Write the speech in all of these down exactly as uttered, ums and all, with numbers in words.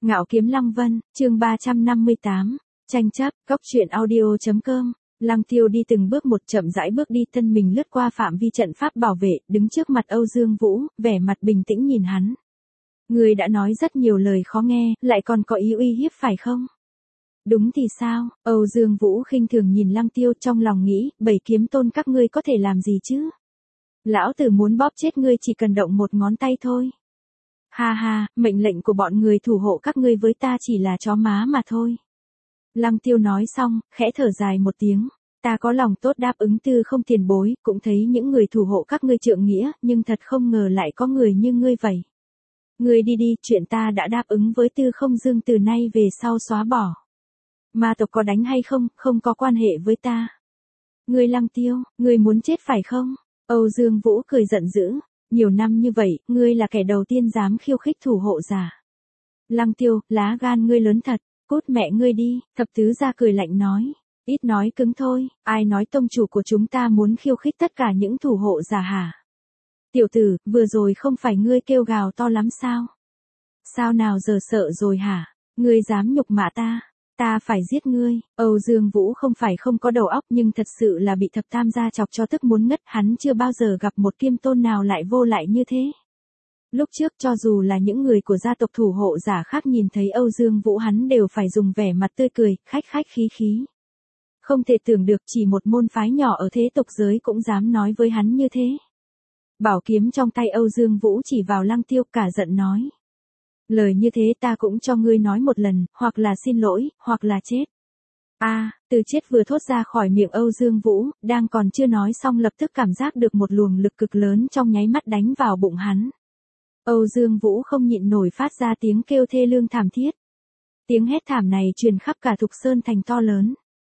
Ngạo Kiếm Lăng Vân, chương ba trăm năm mươi tám, tranh chấp, cốc truyện audio chấm com. Lăng Tiêu đi từng bước một chậm rãi bước đi, thân mình lướt qua phạm vi trận pháp bảo vệ, đứng trước mặt Âu Dương Vũ, vẻ mặt bình tĩnh nhìn hắn. Người đã nói rất nhiều lời khó nghe, lại còn có ý uy hiếp phải không? Đúng thì sao? Âu Dương Vũ khinh thường nhìn Lăng Tiêu, trong lòng nghĩ, bảy kiếm tôn các ngươi có thể làm gì chứ? Lão tử muốn bóp chết ngươi chỉ cần động một ngón tay thôi. Ha ha, mệnh lệnh của bọn người thủ hộ các ngươi với ta chỉ là chó má mà thôi. Lăng Tiêu nói xong, khẽ thở dài một tiếng. Ta có lòng tốt đáp ứng Tư Không tiền bối, cũng thấy những người thủ hộ các ngươi trượng nghĩa, nhưng thật không ngờ lại có người như ngươi vậy. Ngươi đi đi, chuyện ta đã đáp ứng với Tư Không Dương từ nay về sau xóa bỏ. Ma tộc có đánh hay không, không có quan hệ với ta. Ngươi Lăng Tiêu, ngươi muốn chết phải không? Âu Dương Vũ cười giận dữ. Nhiều năm như vậy, ngươi là kẻ đầu tiên dám khiêu khích thủ hộ giả. Lăng Tiêu, lá gan ngươi lớn thật, cút mẹ ngươi đi, thập tứ gia cười lạnh nói. Ít nói cứng thôi, ai nói tông chủ của chúng ta muốn khiêu khích tất cả những thủ hộ giả hả? Tiểu tử, vừa rồi không phải ngươi kêu gào to lắm sao? Sao nào giờ sợ rồi hả? Ngươi dám nhục mạ ta? Ta phải giết ngươi. Âu Dương Vũ không phải không có đầu óc, nhưng thật sự là bị thập tam gia chọc cho tức muốn ngất, hắn chưa bao giờ gặp một kiêm tôn nào lại vô lại như thế. Lúc trước cho dù là những người của gia tộc thủ hộ giả khác nhìn thấy Âu Dương Vũ hắn đều phải dùng vẻ mặt tươi cười, khách khách khí khí. Không thể tưởng được chỉ một môn phái nhỏ ở thế tục giới cũng dám nói với hắn như thế. Bảo kiếm trong tay Âu Dương Vũ chỉ vào Lăng Tiêu, cả giận nói. Lời như thế ta cũng cho ngươi nói một lần, hoặc là xin lỗi, hoặc là chết. A, à, từ chết vừa thốt ra khỏi miệng Âu Dương Vũ, đang còn chưa nói xong lập tức cảm giác được một luồng lực cực lớn trong nháy mắt đánh vào bụng hắn. Âu Dương Vũ không nhịn nổi phát ra tiếng kêu thê lương thảm thiết. Tiếng hét thảm này truyền khắp cả Thục Sơn thành to lớn.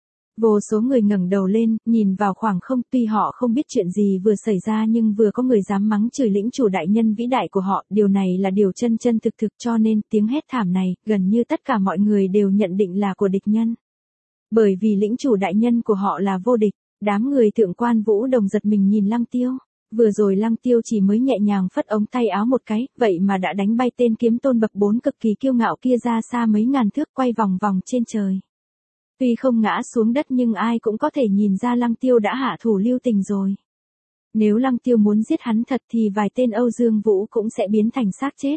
Vô số người ngẩng đầu lên, nhìn vào khoảng không, tuy họ không biết chuyện gì vừa xảy ra nhưng vừa có người dám mắng chửi lĩnh chủ đại nhân vĩ đại của họ, điều này là điều chân chân thực thực cho nên tiếng hét thảm này, gần như tất cả mọi người đều nhận định là của địch nhân. Bởi vì lĩnh chủ đại nhân của họ là vô địch, đám người thượng quan Vũ Đồng giật mình nhìn Lăng Tiêu. Vừa rồi Lăng Tiêu chỉ mới nhẹ nhàng phất ống tay áo một cái, vậy mà đã đánh bay tên kiếm tôn bậc bốn cực kỳ kiêu ngạo kia ra xa mấy ngàn thước quay vòng vòng trên trời. Tuy không ngã xuống đất nhưng ai cũng có thể nhìn ra Lăng Tiêu đã hạ thủ lưu tình rồi. Nếu Lăng Tiêu muốn giết hắn thật thì vài tên Âu Dương Vũ cũng sẽ biến thành xác chết.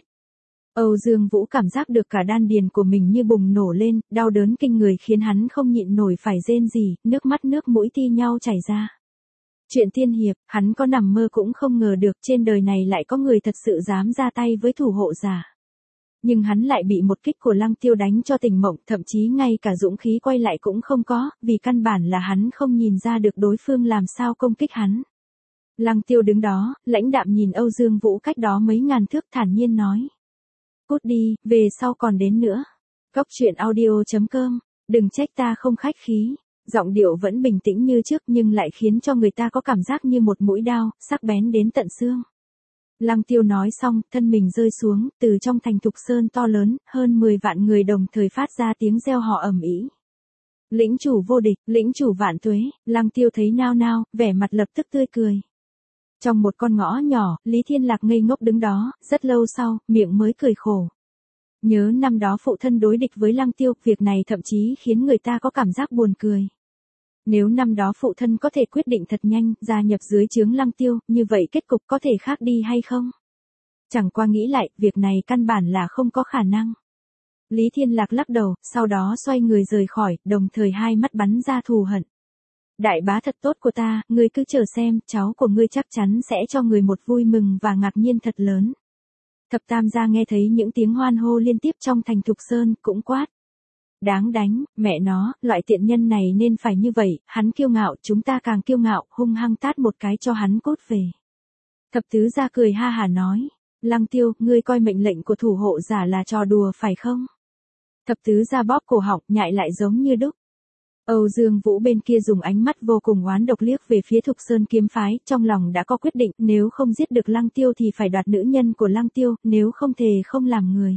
Âu Dương Vũ cảm giác được cả đan điền của mình như bùng nổ lên, đau đớn kinh người khiến hắn không nhịn nổi phải rên rỉ, nước mắt nước mũi thi nhau chảy ra. Chuyện tiên hiệp, hắn có nằm mơ cũng không ngờ được trên đời này lại có người thật sự dám ra tay với thủ hộ giả. Nhưng hắn lại bị một kích của Lăng Tiêu đánh cho tỉnh mộng, thậm chí ngay cả dũng khí quay lại cũng không có, vì căn bản là hắn không nhìn ra được đối phương làm sao công kích hắn. Lăng Tiêu đứng đó, lãnh đạm nhìn Âu Dương Vũ cách đó mấy ngàn thước thản nhiên nói. Cút đi, về sau còn đến nữa. Cốc truyện audio chấm com, đừng trách ta không khách khí. Giọng điệu vẫn bình tĩnh như trước nhưng lại khiến cho người ta có cảm giác như một mũi đao, sắc bén đến tận xương. Lăng Tiêu nói xong, thân mình rơi xuống, từ trong thành Thục Sơn to lớn, hơn mười vạn người đồng thời phát ra tiếng reo hò ầm ĩ. Lĩnh chủ vô địch, lĩnh chủ vạn tuế, Lăng Tiêu thấy nao nao, vẻ mặt lập tức tươi cười. Trong một con ngõ nhỏ, Lý Thiên Lạc ngây ngốc đứng đó, rất lâu sau, miệng mới cười khổ. Nhớ năm đó phụ thân đối địch với Lăng Tiêu, việc này thậm chí khiến người ta có cảm giác buồn cười. Nếu năm đó phụ thân có thể quyết định thật nhanh, gia nhập dưới trướng Lăng Tiêu, như vậy kết cục có thể khác đi hay không? Chẳng qua nghĩ lại, việc này căn bản là không có khả năng. Lý Thiên Lạc lắc đầu, sau đó xoay người rời khỏi, đồng thời hai mắt bắn ra thù hận. Đại bá thật tốt của ta, ngươi cứ chờ xem, cháu của ngươi chắc chắn sẽ cho người một vui mừng và ngạc nhiên thật lớn. Thập tam gia nghe thấy những tiếng hoan hô liên tiếp trong thành Thục Sơn, cũng quát. Đáng đánh, mẹ nó, loại tiện nhân này nên phải như vậy, hắn kiêu ngạo, chúng ta càng kiêu ngạo, hung hăng tát một cái cho hắn cút về. Thập tứ gia cười ha hà nói, Lăng Tiêu, ngươi coi mệnh lệnh của thủ hộ giả là trò đùa phải không? Thập tứ gia bóp cổ họng, nhại lại giống như đúc. Âu Dương Vũ bên kia dùng ánh mắt vô cùng oán độc liếc về phía Thục Sơn kiếm phái, trong lòng đã có quyết định, nếu không giết được Lăng Tiêu thì phải đoạt nữ nhân của Lăng Tiêu, nếu không thề không làm người.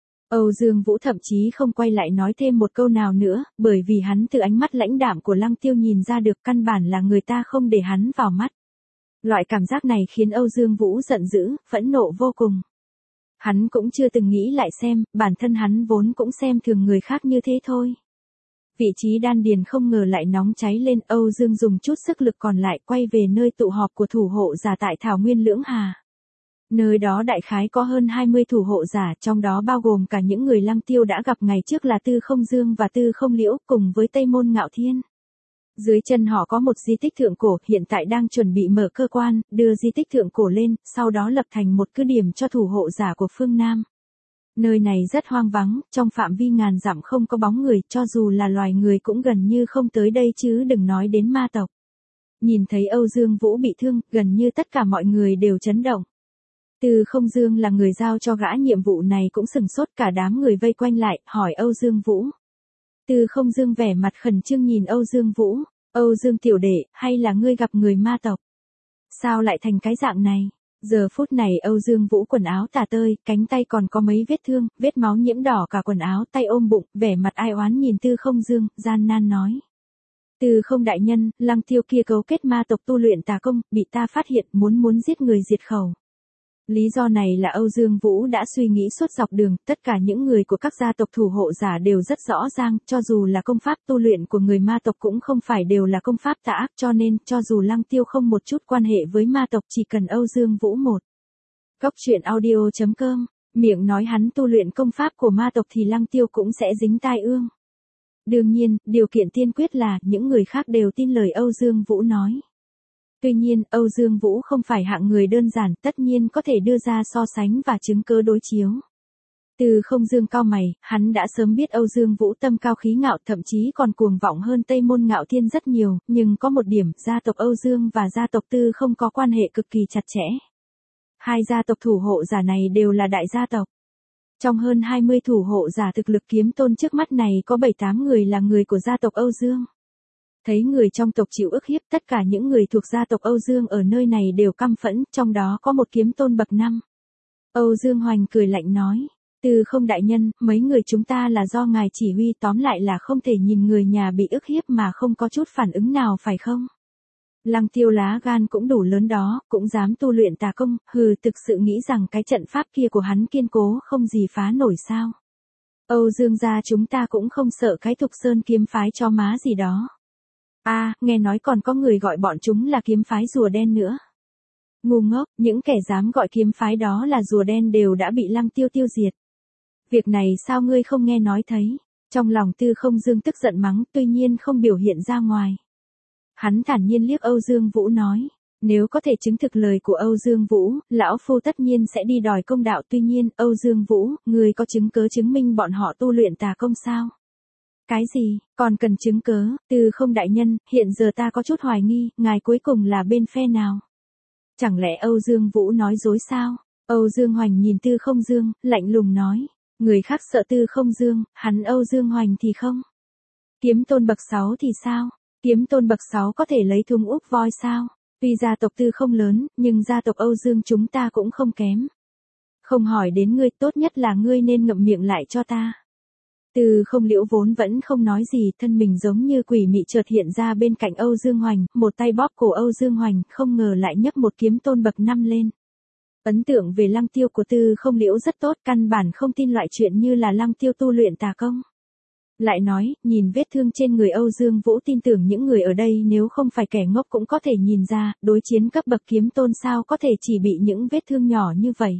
Âu Dương Vũ thậm chí không quay lại nói thêm một câu nào nữa, bởi vì hắn từ ánh mắt lãnh đạm của Lăng Tiêu nhìn ra được căn bản là người ta không để hắn vào mắt. Loại cảm giác này khiến Âu Dương Vũ giận dữ, phẫn nộ vô cùng. Hắn cũng chưa từng nghĩ lại xem, bản thân hắn vốn cũng xem thường người khác như thế thôi. Vị trí đan điền không ngờ lại nóng cháy lên, Âu Dương dùng chút sức lực còn lại quay về nơi tụ họp của thủ hộ giả tại Thảo Nguyên Lưỡng Hà. Nơi đó đại khái có hơn hai mươi thủ hộ giả, trong đó bao gồm cả những người Lăng Tiêu đã gặp ngày trước là Tư Không Dương và Tư Không Liễu cùng với Tây Môn Ngạo Thiên. Dưới chân họ có một di tích thượng cổ, hiện tại đang chuẩn bị mở cơ quan, đưa di tích thượng cổ lên, sau đó lập thành một cứ điểm cho thủ hộ giả của phương Nam. Nơi này rất hoang vắng, trong phạm vi ngàn dặm không có bóng người, cho dù là loài người cũng gần như không tới đây chứ đừng nói đến ma tộc. Nhìn thấy Âu Dương Vũ bị thương, gần như tất cả mọi người đều chấn động. Tư Không Dương là người giao cho gã nhiệm vụ này cũng sừng sốt, cả đám người vây quanh lại, hỏi Âu Dương Vũ. Tư Không Dương vẻ mặt khẩn trương nhìn Âu Dương Vũ, Âu Dương tiểu đệ, hay là ngươi gặp người ma tộc? Sao lại thành cái dạng này? Giờ phút này Âu Dương Vũ quần áo tả tơi, cánh tay còn có mấy vết thương, vết máu nhiễm đỏ cả quần áo, tay ôm bụng, vẻ mặt ai oán nhìn Tư Không Dương, gian nan nói. Tư Không đại nhân, Lăng Tiêu kia cấu kết ma tộc tu luyện tà công, bị ta phát hiện muốn muốn giết người diệt khẩu. Lý do này là Âu Dương Vũ đã suy nghĩ suốt dọc đường, tất cả những người của các gia tộc thủ hộ giả đều rất rõ ràng, cho dù là công pháp tu luyện của người ma tộc cũng không phải đều là công pháp tà ác, cho nên, cho dù Lăng Tiêu không một chút quan hệ với ma tộc, chỉ cần Âu Dương Vũ một. Góc truyện audio chấm com, miệng nói hắn tu luyện công pháp của ma tộc thì Lăng Tiêu cũng sẽ dính tai ương. Đương nhiên, điều kiện tiên quyết là, những người khác đều tin lời Âu Dương Vũ nói. Tuy nhiên, Âu Dương Vũ không phải hạng người đơn giản, tất nhiên có thể đưa ra so sánh và chứng cứ đối chiếu. Tư Không Dương cao mày, hắn đã sớm biết Âu Dương Vũ tâm cao khí ngạo, thậm chí còn cuồng vọng hơn Tây Môn Ngạo Thiên rất nhiều, nhưng có một điểm, gia tộc Âu Dương và gia tộc Tư không có quan hệ cực kỳ chặt chẽ. Hai gia tộc thủ hộ giả này đều là đại gia tộc. Trong hơn hai mươi thủ hộ giả thực lực kiếm tôn trước mắt này có bảy tám người là người của gia tộc Âu Dương. Thấy người trong tộc chịu ức hiếp, tất cả những người thuộc gia tộc Âu Dương ở nơi này đều căm phẫn, trong đó có một kiếm tôn bậc năm. Âu Dương Hoành cười lạnh nói, Tư Không đại nhân, mấy người chúng ta là do ngài chỉ huy, tóm lại là không thể nhìn người nhà bị ức hiếp mà không có chút phản ứng nào phải không? Lăng Tiêu lá gan cũng đủ lớn đó, cũng dám tu luyện tà công, hừ, thực sự nghĩ rằng cái trận pháp kia của hắn kiên cố không gì phá nổi sao? Âu Dương gia chúng ta cũng không sợ cái Thục Sơn kiếm phái cho má gì đó. A, à, nghe nói còn có người gọi bọn chúng là kiếm phái rùa đen nữa. Ngu ngốc, những kẻ dám gọi kiếm phái đó là rùa đen đều đã bị Lăng Tiêu tiêu diệt. Việc này sao ngươi không nghe nói thấy? Trong lòng Tư Không Dương tức giận mắng, tuy nhiên không biểu hiện ra ngoài. Hắn thản nhiên liếc Âu Dương Vũ nói, nếu có thể chứng thực lời của Âu Dương Vũ, lão phu tất nhiên sẽ đi đòi công đạo, tuy nhiên, Âu Dương Vũ, ngươi có chứng cớ chứng minh bọn họ tu luyện tà công sao? Cái gì, còn cần chứng cớ, Tư Không đại nhân, hiện giờ ta có chút hoài nghi, ngài cuối cùng là bên phe nào? Chẳng lẽ Âu Dương Vũ nói dối sao? Âu Dương Hoành nhìn Tư Không Dương, lạnh lùng nói, người khác sợ Tư Không Dương, hắn Âu Dương Hoành thì không. Kiếm tôn bậc sáu thì sao? Kiếm tôn bậc sáu có thể lấy thùng úp voi sao? Tuy gia tộc Tư không lớn, nhưng gia tộc Âu Dương chúng ta cũng không kém. Không hỏi đến ngươi, tốt nhất là ngươi nên ngậm miệng lại cho ta. Tư Không Liễu vốn vẫn không nói gì, thân mình giống như quỷ mị chợt hiện ra bên cạnh Âu Dương Hoành, một tay bóp cổ Âu Dương Hoành, không ngờ lại nhấc một kiếm tôn bậc năm lên. Ấn tượng về Lăng Tiêu của Tư Không Liễu rất tốt, căn bản không tin loại chuyện như là Lăng Tiêu tu luyện tà công. Lại nói, nhìn vết thương trên người Âu Dương Vũ, tin tưởng những người ở đây nếu không phải kẻ ngốc cũng có thể nhìn ra, đối chiến cấp bậc kiếm tôn sao có thể chỉ bị những vết thương nhỏ như vậy.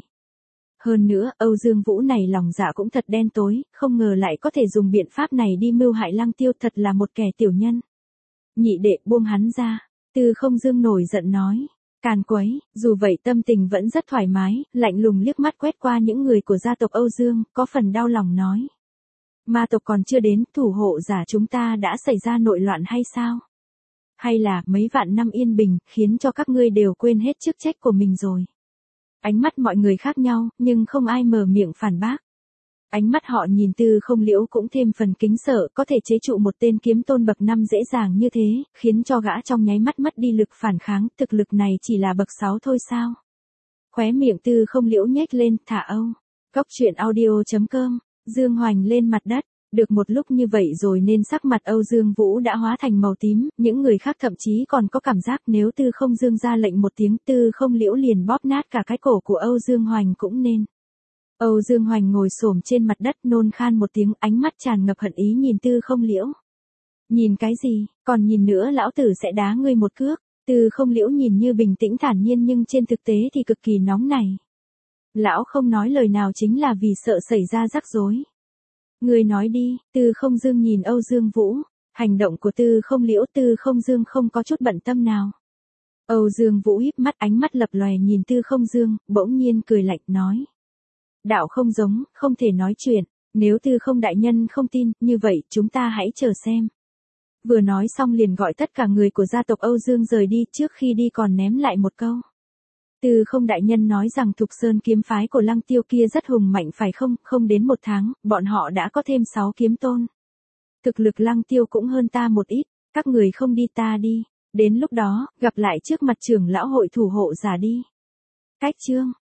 Hơn nữa, Âu Dương Vũ này lòng dạ cũng thật đen tối, không ngờ lại có thể dùng biện pháp này đi mưu hại Lăng Tiêu, thật là một kẻ tiểu nhân. Nhị đệ, buông hắn ra. Tư Không Dương nổi giận nói. Càn quấy, dù vậy tâm tình vẫn rất thoải mái, lạnh lùng liếc mắt quét qua những người của gia tộc Âu Dương, có phần đau lòng nói. Ma tộc còn chưa đến, thủ hộ giả chúng ta đã xảy ra nội loạn hay sao? Hay là mấy vạn năm yên bình, khiến cho các ngươi đều quên hết chức trách của mình rồi? Ánh mắt mọi người khác nhau, nhưng không ai mở miệng phản bác. Ánh mắt họ nhìn Tư Không Liễu cũng thêm phần kính sợ, có thể chế trụ một tên kiếm tôn bậc năm dễ dàng như thế, khiến cho gã trong nháy mắt mất đi lực phản kháng, thực lực này chỉ là bậc sáu thôi sao? Khóe miệng Tư Không Liễu nhếch lên, thả Âu. Góc truyện audio chấm com, Dương Hoành lên mặt đất. Được một lúc như vậy rồi nên sắc mặt Âu Dương Vũ đã hóa thành màu tím, những người khác thậm chí còn có cảm giác nếu Tư Không Dương ra lệnh một tiếng, Tư Không Liễu liền bóp nát cả cái cổ của Âu Dương Hoành cũng nên. Âu Dương Hoành ngồi xổm trên mặt đất nôn khan một tiếng, ánh mắt tràn ngập hận ý nhìn Tư Không Liễu. Nhìn cái gì, còn nhìn nữa lão tử sẽ đá ngươi một cước. Tư Không Liễu nhìn như bình tĩnh thản nhiên nhưng trên thực tế thì cực kỳ nóng nảy. Lão không nói lời nào chính là vì sợ xảy ra rắc rối. Ngươi nói đi, Tư Không Dương nhìn Âu Dương Vũ, hành động của Tư Không Liễu Tư Không Dương không có chút bận tâm nào. Âu Dương Vũ híp mắt ánh mắt lập lòe nhìn Tư Không Dương, bỗng nhiên cười lạnh nói. Đạo không giống, không thể nói chuyện, nếu Tư Không đại nhân không tin, như vậy chúng ta hãy chờ xem. Vừa nói xong liền gọi tất cả người của gia tộc Âu Dương rời đi, trước khi đi còn ném lại một câu. Tư Không đại nhân nói rằng Thục Sơn kiếm phái của Lăng Tiêu kia rất hùng mạnh phải không, không đến một tháng, bọn họ đã có thêm sáu kiếm tôn. Thực lực Lăng Tiêu cũng hơn ta một ít, các người không đi ta đi, đến lúc đó, gặp lại trước mặt trưởng lão hội thủ hộ giả đi. Cách chương